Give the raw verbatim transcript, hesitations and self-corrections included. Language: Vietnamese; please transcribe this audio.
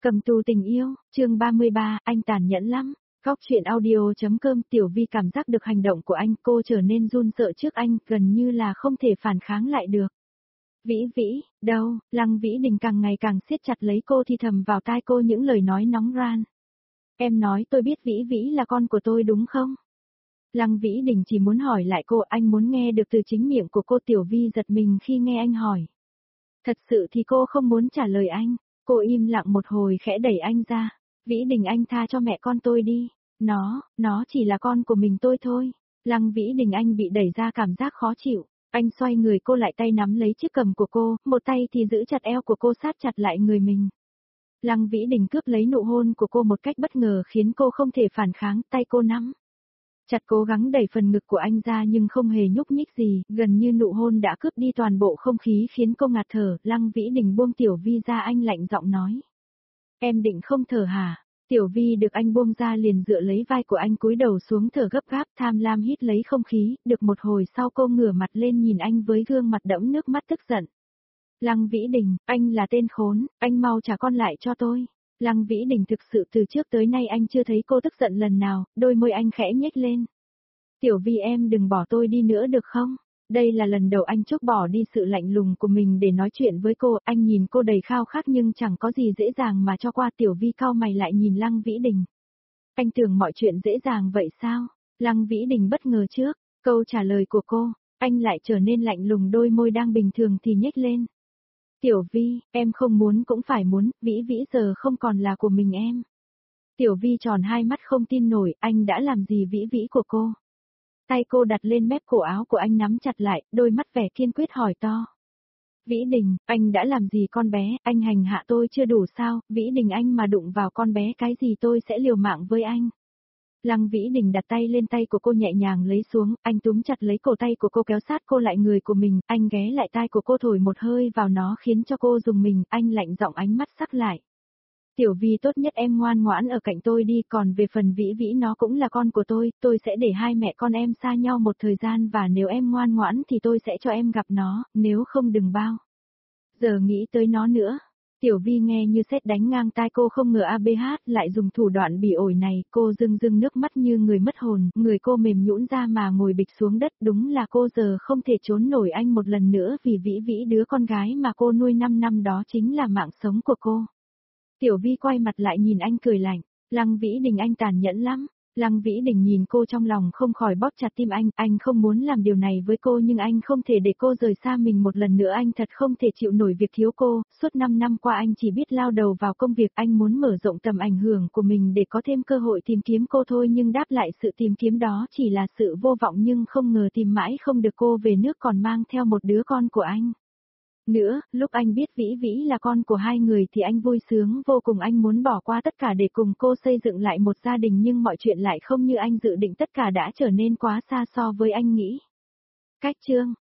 Cầm tù tình yêu, chương ba mươi ba, anh tàn nhẫn lắm. Góc chuyện audio.com Tiểu Vi cảm giác được hành động của anh, cô trở nên run sợ trước anh, gần như là không thể phản kháng lại được. Vĩ Vĩ, đâu, Lăng Vĩ Đình càng ngày càng siết chặt lấy cô thì thầm vào tai cô những lời nói nóng ran. Em nói tôi biết Vĩ Vĩ là con của tôi đúng không? Lăng Vĩ Đình chỉ muốn hỏi lại cô, anh muốn nghe được từ chính miệng của cô. Tiểu Vi giật mình khi nghe anh hỏi. Thật sự thì cô không muốn trả lời anh. Cô im lặng một hồi khẽ đẩy anh ra. Vĩ Đình anh tha cho mẹ con tôi đi. Nó, nó chỉ là con của mình tôi thôi. Lăng Vĩ Đình anh bị đẩy ra cảm giác khó chịu. Anh xoay người cô lại tay nắm lấy chiếc cầm của cô, một tay thì giữ chặt eo của cô sát chặt lại người mình. Lăng Vĩ Đình cướp lấy nụ hôn của cô một cách bất ngờ khiến cô không thể phản kháng, tay cô nắm chặt cố gắng đẩy phần ngực của anh ra nhưng không hề nhúc nhích gì, gần như nụ hôn đã cướp đi toàn bộ không khí khiến cô ngạt thở. Lăng Vĩ Đình buông Tiểu Vi ra, anh lạnh giọng nói. Em định không thở hả? Tiểu Vi được anh buông ra liền dựa lấy vai của anh cúi đầu xuống thở gấp gáp, tham lam hít lấy không khí, được một hồi sau cô ngửa mặt lên nhìn anh với gương mặt đẫm nước mắt tức giận. Lăng Vĩ Đình, anh là tên khốn, anh mau trả con lại cho tôi. Lăng Vĩ Đình thực sự từ trước tới nay anh chưa thấy cô tức giận lần nào, đôi môi anh khẽ nhếch lên. Tiểu Vi em đừng bỏ tôi đi nữa được không? Đây là lần đầu anh chúc bỏ đi sự lạnh lùng của mình để nói chuyện với cô, anh nhìn cô đầy khao khát nhưng chẳng có gì dễ dàng mà cho qua. Tiểu Vi cau mày lại nhìn Lăng Vĩ Đình. Anh tưởng mọi chuyện dễ dàng vậy sao? Lăng Vĩ Đình bất ngờ trước câu trả lời của cô, anh lại trở nên lạnh lùng, đôi môi đang bình thường thì nhếch lên. Tiểu Vi, em không muốn cũng phải muốn, Vĩ Vĩ giờ không còn là của mình em. Tiểu Vi tròn hai mắt không tin nổi, anh đã làm gì Vĩ Vĩ của cô? Tay cô đặt lên mép cổ áo của anh nắm chặt lại, đôi mắt vẻ kiên quyết hỏi to. Vĩ Đình, anh đã làm gì con bé, anh hành hạ tôi chưa đủ sao, Vĩ Đình anh mà đụng vào con bé cái gì tôi sẽ liều mạng với anh. Lăng Vĩ Đình đặt tay lên tay của cô nhẹ nhàng lấy xuống, anh túm chặt lấy cổ tay của cô kéo sát cô lại người của mình, anh ghé lại tai của cô thổi một hơi vào nó khiến cho cô rùng mình, anh lạnh giọng ánh mắt sắc lại. Tiểu Vi tốt nhất em ngoan ngoãn ở cạnh tôi đi, còn về phần Vĩ Vĩ nó cũng là con của tôi, tôi sẽ để hai mẹ con em xa nhau một thời gian và nếu em ngoan ngoãn thì tôi sẽ cho em gặp nó, nếu không đừng bao giờ nghĩ tới nó nữa. Tiểu Vi nghe như sét đánh ngang tai cô, không ngờ a bê hát lại dùng thủ đoạn bỉ ổi này, cô rưng rưng nước mắt như người mất hồn, người cô mềm nhũn ra mà ngồi bịch xuống đất, đúng là cô giờ không thể trốn nổi anh một lần nữa vì Vĩ Vĩ đứa con gái mà cô nuôi năm năm đó chính là mạng sống của cô. Tiểu Vi quay mặt lại nhìn anh cười lạnh, Lăng Vĩ Đình anh tàn nhẫn lắm. Lăng Vĩ Đình nhìn cô trong lòng không khỏi bóp chặt tim anh, anh không muốn làm điều này với cô nhưng anh không thể để cô rời xa mình một lần nữa, anh thật không thể chịu nổi việc thiếu cô, suốt năm năm qua anh chỉ biết lao đầu vào công việc, anh muốn mở rộng tầm ảnh hưởng của mình để có thêm cơ hội tìm kiếm cô thôi nhưng đáp lại sự tìm kiếm đó chỉ là sự vô vọng, nhưng không ngờ tìm mãi không được cô về nước còn mang theo một đứa con của anh. Nữa, lúc anh biết Vĩ Vĩ là con của hai người thì anh vui sướng vô cùng, anh muốn bỏ qua tất cả để cùng cô xây dựng lại một gia đình nhưng mọi chuyện lại không như anh dự định, tất cả đã trở nên quá xa so với anh nghĩ. Cách chương